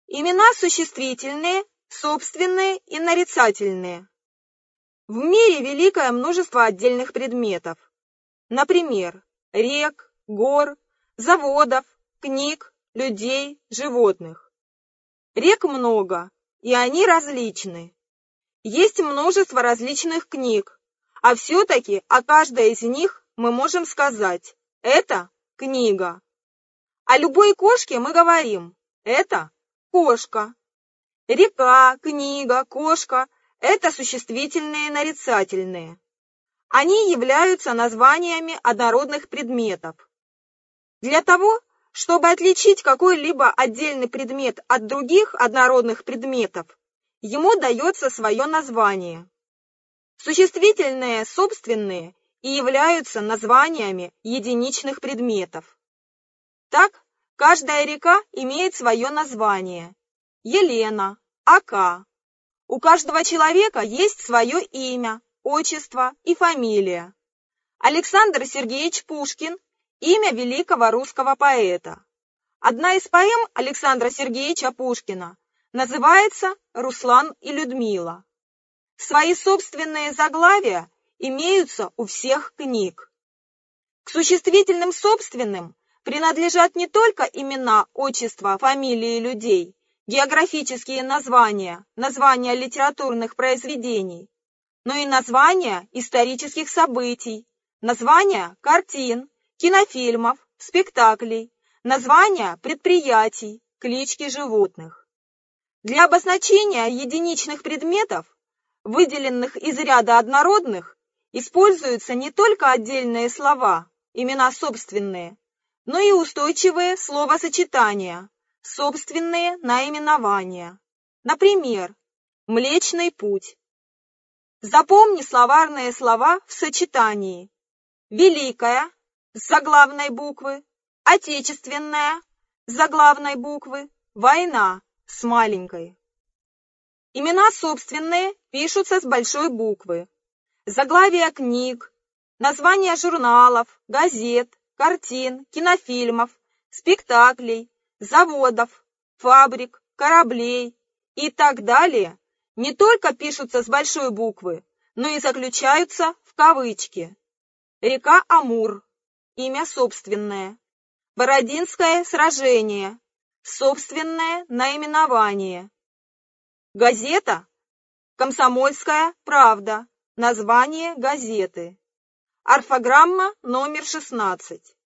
Имена существительные, собственные и нарицательные. В мире великое множество отдельных предметов. Например, рек, гор, заводов, книг, людей, животных. Рек много, и они различны. Есть множество различных книг, а все-таки о каждой из них мы можем сказать «это книга». О любой кошке мы говорим «это кошка». Река, книга, кошка – это существительные нарицательные. Они являются названиями однородных предметов. Для того, чтобы отличить какой-либо отдельный предмет от других однородных предметов, ему дается свое название. Существительные собственные и являются названиями единичных предметов. Так, каждая река имеет свое название. Елена, Ока. У каждого человека есть свое имя, отчество и фамилия. Александр Сергеевич Пушкин – имя великого русского поэта. Одна из поэм Александра Сергеевича Пушкина называется «Руслан и Людмила». Свои собственные заглавия имеются у всех книг. К существительным собственным принадлежат не только имена, отчества, фамилии людей, географические названия, названия литературных произведений, но и названия исторических событий, названия картин, кинофильмов, спектаклей, названия предприятий, клички животных. Для обозначения единичных предметов, выделенных из ряда однородных, используются не только отдельные слова, имена собственные, но и устойчивые словосочетания, собственные наименования. Например, Млечный Путь. Запомни словарные слова в сочетании: Великая с заглавной буквы, Отечественная с заглавной буквы, Война с маленькой. Имена собственные пишутся с большой буквы. Заглавия книг, названия журналов, газет, картин, кинофильмов, спектаклей, заводов, фабрик, кораблей и так далее не только пишутся с большой буквы, но и заключаются в кавычки. Река Амур – имя собственное. Бородинское сражение – собственное наименование. Газета «Комсомольская правда» – название газеты. Орфограмма номер 16.